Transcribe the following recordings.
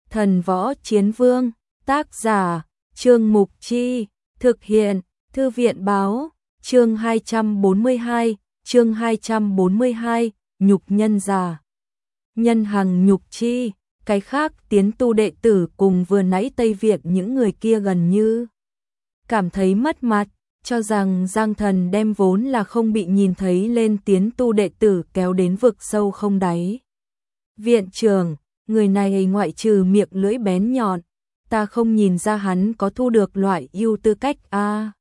Thần Võ Chiến Vương, tác giả, Trương Mục Chi, thực hiện, Thư viện Báo, chương 242, nhục nhân giả. Nhân hằng nhục chi, cái khác tiến tu đệ tử cùng vừa nãy Tây Viện những người kia gần như cảm thấy mất mặt, cho rằng Giang Thần đem vốn là không bị nhìn thấy lên tiến tu đệ tử kéo đến vực sâu không đáy. Viện trưởng, người này ngoại trừ miệng lưỡi bén nhọn, ta không nhìn ra hắn có thu được loại ưu tư cách a.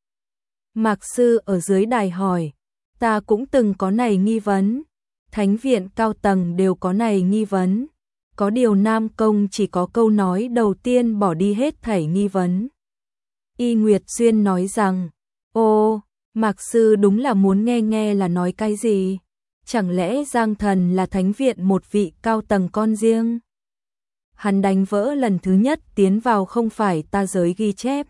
Mạc sư ở dưới đài hỏi, ta cũng từng có này nghi vấn, thánh viện cao tầng đều có này nghi vấn, có điều Nam Công chỉ có câu nói đầu tiên bỏ đi hết thảy nghi vấn. Y Nguyệt Xuyên nói rằng, ô, Mạc sư đúng là muốn nghe là nói cái gì, chẳng lẽ Giang Thần là thánh viện một vị cao tầng con riêng? Hắn đánh vỡ lần thứ nhất tiến vào không phải ta giới ghi chép.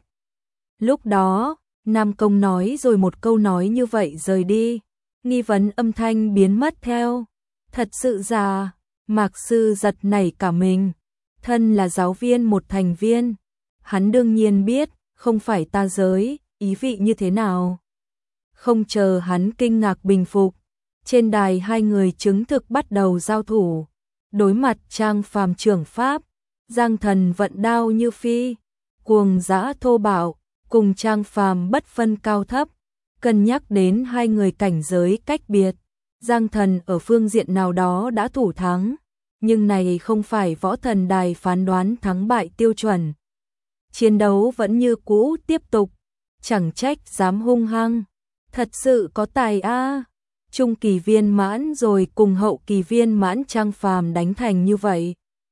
Lúc đó, Nam Công nói rồi một câu nói như vậy rời đi, nghi vấn âm thanh biến mất theo. Thật sự ra, Mạc sư giật nảy cả mình, thân là giáo viên một thành viên, hắn đương nhiên biết, không phải ta giới, ý vị như thế nào. Không chờ hắn kinh ngạc bình phục, trên đài hai người chứng thực bắt đầu giao thủ, đối mặt Trang Phàm trưởng pháp, Giang Thần vận đao như phi, cuồng dã thô bạo, cùng Trang Phàm bất phân cao thấp, cân nhắc đến hai người cảnh giới cách biệt, Giang Thần ở phương diện nào đó đã thủ thắng, nhưng này không phải võ thần đài phán đoán thắng bại tiêu chuẩn. Chiến đấu vẫn như cũ tiếp tục, chẳng trách dám hung hăng, thật sự có tài a. Trung kỳ viên mãn rồi cùng hậu kỳ viên mãn Trang Phàm đánh thành như vậy.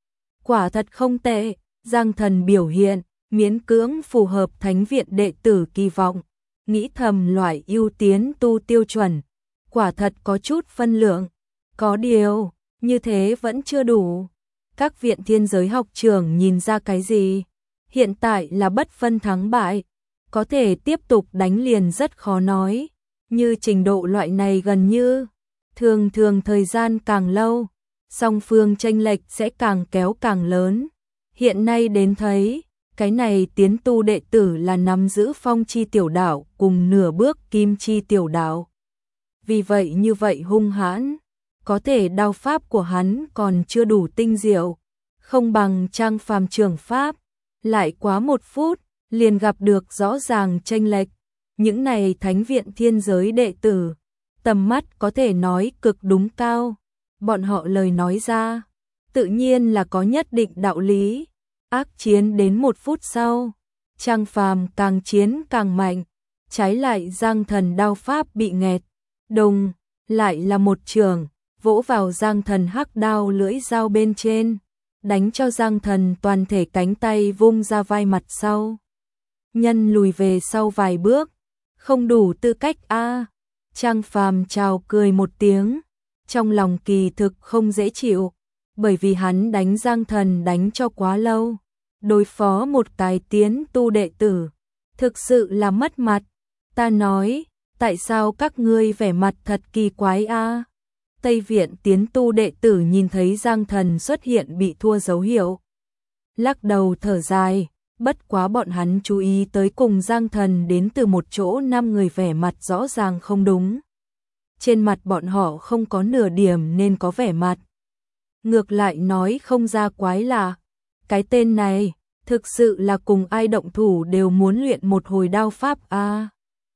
Quả thật không tệ, Giang Thần biểu hiện, miễn cưỡng phù hợp thánh viện đệ tử kỳ vọng, nghĩ thầm loại ưu tiến tu tiêu chuẩn, quả thật có chút phân lượng, có điều, như thế vẫn chưa đủ. Các viện thiên giới học trưởng nhìn ra cái gì? Hiện tại là bất phân thắng bại, có thể tiếp tục đánh liền rất khó nói, như trình độ loại này gần như, thường thời gian càng lâu, song phương chênh lệch sẽ càng kéo càng lớn. Hiện nay đến thấy, cái này tiến tu đệ tử là nắm giữ phong chi tiểu đạo cùng nửa bước kim chi tiểu đạo. Vì vậy như vậy hung hãn, có thể đao pháp của hắn còn chưa đủ tinh diệu, không bằng Trang Phàm trưởng pháp, lại quá 1 phút, liền gặp được rõ ràng chênh lệch. Những này thánh viện thiên giới đệ tử, tầm mắt có thể nói cực đúng cao, bọn họ lời nói ra, tự nhiên là có nhất định đạo lý. Ác chiến đến 1 phút sau, Trang Phàm càng chiến càng mạnh, trái lại Giang Thần đao pháp bị nghẹt, đùng, lại là một trường, vỗ vào Giang Thần hắc đao lưỡi dao bên trên, đánh cho Giang Thần toàn thể cánh tay vung ra vai mặt sau. Nhân lùi về sau vài bước, không đủ tư cách a. Trang Phàm chào cười một tiếng, trong lòng kỳ thực không dễ chịu, bởi vì hắn đánh Giang Thần đánh cho quá lâu, đối phó một cái tiến tu đệ tử, thực sự là mất mặt. Ta nói, tại sao các ngươi vẻ mặt thật kỳ quái a? Tây viện tiến tu đệ tử nhìn thấy Giang Thần xuất hiện bị thua dấu hiệu, lắc đầu thở dài. Bất quá bọn hắn chú ý tới cùng Giang Thần đến từ một chỗ 5 người vẻ mặt rõ ràng không đúng. Trên mặt bọn họ không có nửa điểm nên có vẻ mặt. Ngược lại nói không ra quái lạ. Cái tên này, thực sự là cùng ai động thủ đều muốn luyện một hồi đao pháp a.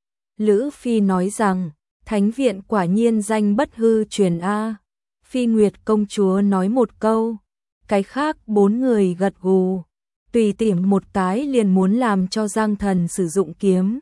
Lữ Phi nói rằng, thánh viện quả nhiên danh bất hư truyền a. Phi Nguyệt công chúa nói một câu, cái khác 4 người gật gù. Tùy tiện một cái liền muốn làm cho Giang Thần sử dụng kiếm.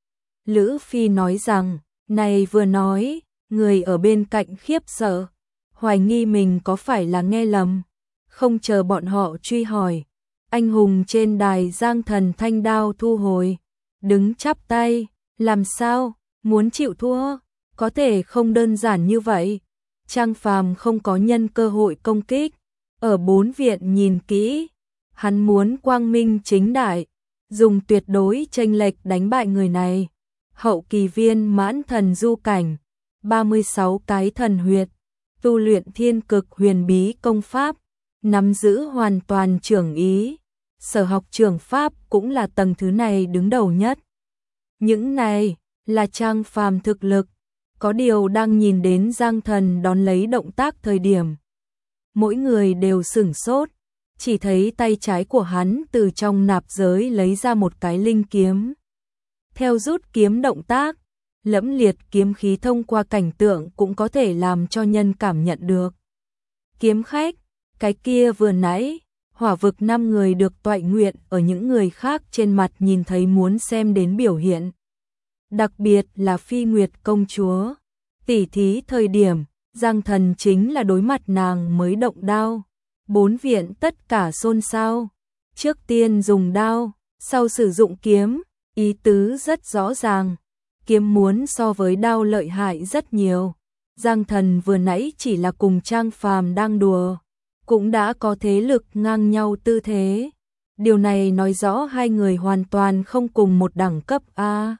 Lữ Phi nói rằng, này vừa nói, người ở bên cạnh khiếp sợ, hoài nghi mình có phải là nghe lầm. Không chờ bọn họ truy hỏi, anh hùng trên đài Giang Thần thanh đao thu hồi, đứng chắp tay, làm sao, muốn chịu thua, có thể không đơn giản như vậy. Trang Phàm không có nhân cơ hội công kích, ở 4 viện nhìn kỹ. Hắn muốn quang minh chính đại, dùng tuyệt đối chênh lệch đánh bại người này. Hậu kỳ viên mãn thần du cảnh, 36 cái thần huyệt, tu luyện thiên cực huyền bí công pháp, nắm giữ hoàn toàn trưởng ý. Sở học trưởng pháp cũng là tầng thứ này đứng đầu nhất. Những này là Trang Phàm thực lực, có điều đang nhìn đến Giang Thần đón lấy động tác thời điểm. Mỗi người đều sửng sốt, chỉ thấy tay trái của hắn từ trong nạp giới lấy ra một cái linh kiếm. Theo rút kiếm động tác, lẫm liệt kiếm khí thông qua cảnh tượng cũng có thể làm cho nhân cảm nhận được. Kiếm khách, cái kia vừa nãy, hỏa vực 5 người được toại nguyện ở những người khác trên mặt nhìn thấy muốn xem đến biểu hiện. Đặc biệt là Phi Nguyệt công chúa, tỉ thí thời điểm, Giang Thần chính là đối mặt nàng mới động đao. 4 viện tất cả xôn xao, trước tiên dùng đao, sau sử dụng kiếm, ý tứ rất rõ ràng. Kiếm muốn so với đao lợi hại rất nhiều. Giang Thần vừa nãy chỉ là cùng Trang Phàm đang đùa, cũng đã có thế lực ngang nhau tư thế. Điều này nói rõ hai người hoàn toàn không cùng một đẳng cấp a.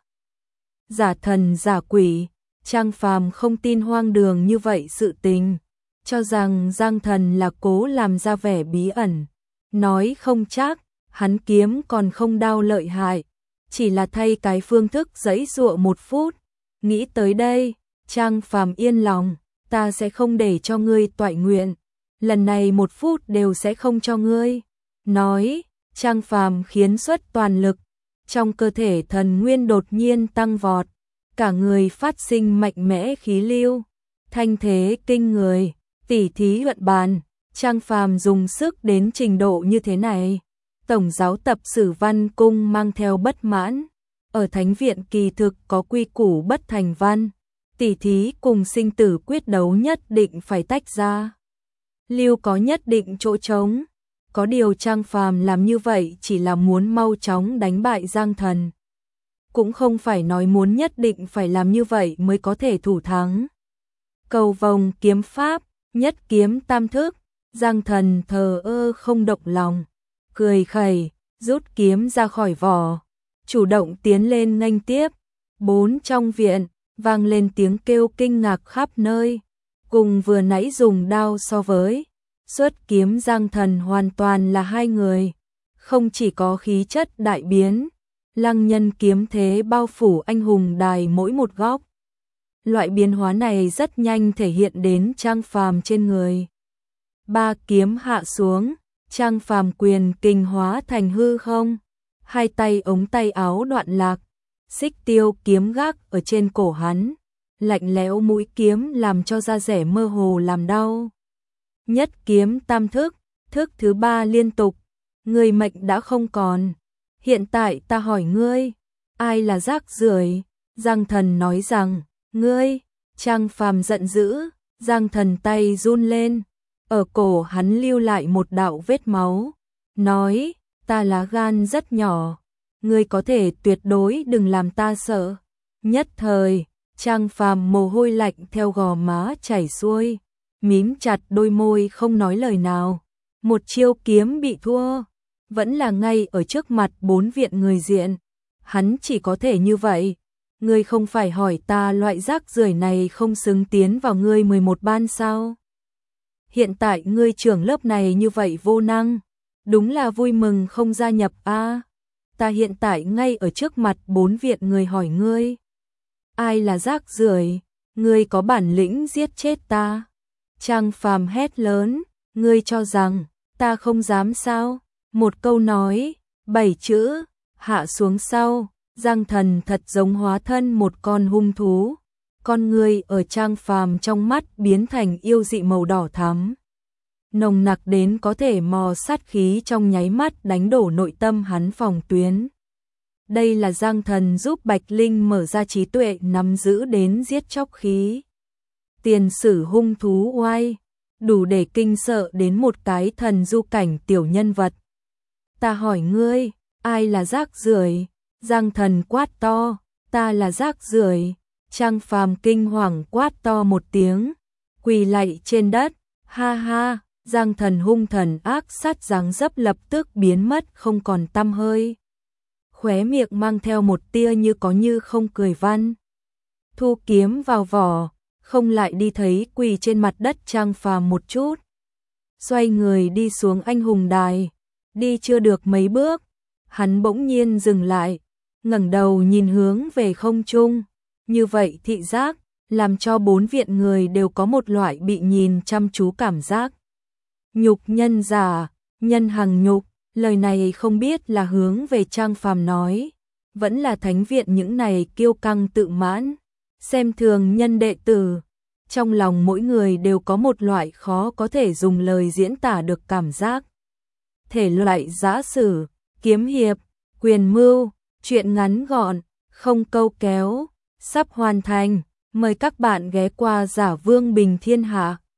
Giả thần giả quỷ, Trang Phàm không tin hoang đường như vậy sự tình, cho rằng Giang Thần là cố làm ra vẻ bí ẩn, nói không chắc, hắn kiếm còn không đao lợi hại, chỉ là thay cái phương thức giãy giụa 1 phút. Nghĩ tới đây, Trang Phàm yên lòng, ta sẽ không để cho ngươi toại nguyện, lần này 1 phút đều sẽ không cho ngươi. Nói, Trang Phàm khiến xuất toàn lực, trong cơ thể thần nguyên đột nhiên tăng vọt, cả người phát sinh mạnh mẽ khí lưu, thanh thế kinh người, tỉ thí luận bàn, Trang Phàm dùng sức đến trình độ như thế này. Tổng giáo tập Sử Văn Cung mang theo bất mãn, ở Thánh viện kỳ thực có quy củ bất thành văn, tỉ thí cùng sinh tử quyết đấu nhất định phải tách ra. Lưu có nhất định chỗ trống, có điều Trang Phàm làm như vậy chỉ là muốn mau chóng đánh bại Giang Thần. Cũng không phải nói muốn nhất định phải làm như vậy mới có thể thủ thắng. Cầu vồng kiếm pháp, nhất kiếm tam thức, Giang Thần thờ ơ không động lòng, cười khẩy, rút kiếm ra khỏi vỏ, chủ động tiến lên nghênh tiếp. 4 trong viện, vang lên tiếng kêu kinh ngạc khắp nơi, cùng vừa nãy dùng đao so với, xuất kiếm Giang Thần hoàn toàn là hai người, không chỉ có khí chất đại biến, lăng nhân kiếm thế bao phủ anh hùng đài mỗi một góc. Loại biến hóa này rất nhanh thể hiện đến Trang Phàm trên người. 3 kiếm hạ xuống, Trang Phàm quyền kình hóa thành hư không, hai tay ống tay áo đoạn lạc, xích tiêu kiếm gác ở trên cổ hắn, lạnh lẽo mũi kiếm làm cho da rẻ mơ hồ làm đau. Nhất kiếm tam thức, thức thứ 3 liên tục, người mệnh đã không còn. Hiện tại ta hỏi ngươi, ai là rác rưởi? Giang Thần nói rằng, ngươi. Trang Phàm giận dữ, Giang Thần tay run lên, ở cổ hắn lưu lại một đạo vết máu, nói, ta lá gan rất nhỏ, ngươi có thể tuyệt đối đừng làm ta sợ. Nhất thời, Trang Phàm mồ hôi lạnh theo gò má chảy xuôi, mím chặt đôi môi không nói lời nào. Một chiêu kiếm bị thua, vẫn là ngay ở trước mặt 4 viện người diện, hắn chỉ có thể như vậy. Ngươi không phải hỏi ta loại rác rưởi này không xứng tiến vào ngươi 11 ban sao? Hiện tại ngươi trưởng lớp này như vậy vô năng, đúng là vui mừng không gia nhập a. Ta hiện tại ngay ở trước mặt 4 viện người hỏi ngươi, ai là rác rưởi? Ngươi có bản lĩnh giết chết ta. Trang Phàm hét lớn, ngươi cho rằng ta không dám sao? Một câu nói, 7 chữ, hạ xuống sau, Giang Thần thật giống hóa thân một con hung thú. Con người ở Trang Phàm trong mắt biến thành yêu dị màu đỏ thắm, nồng nặc đến có thể mò sát khí trong nháy mắt đánh đổ nội tâm hắn phòng tuyến. Đây là Giang Thần giúp Bạch Linh mở ra trí tuệ nắm giữ đến giết chóc khí. Tiền sử hung thú oai, đủ để kinh sợ đến một cái thần du cảnh tiểu nhân vật. Ta hỏi ngươi, ai là rác rưởi? Giang Thần quát to, ta là rác rưởi. Trang Phàm kinh hoàng quát to một tiếng, quỳ lạy trên đất, ha ha. Giang Thần hung thần ác sát dáng dấp lập tức biến mất không còn tăm hơi, khóe miệng mang theo một tia như có như không cười văn. Thu kiếm vào vỏ, không lại đi thấy quỳ trên mặt đất Trang Phàm một chút. xoay người đi xuống anh hùng đài. Đi chưa được mấy bước, hắn bỗng nhiên dừng lại, ngẩng đầu nhìn hướng về không trung. Như vậy thị giác, làm cho 4 viện người đều có một loại bị nhìn chăm chú cảm giác. Nhục nhân giả, nhân hằng nhục, lời này không biết là hướng về Trang Phàm nói, vẫn là thánh viện những này kiêu căng tự mãn, xem thường nhân đệ tử. Trong lòng mỗi người đều có một loại khó có thể dùng lời diễn tả được cảm giác. Thể loại giã sử, kiếm hiệp, quyền mưu, truyện ngắn gọn, không câu kéo, sắp hoàn thành. Mời các bạn ghé qua Giả Vương Bình Thiên Hạ.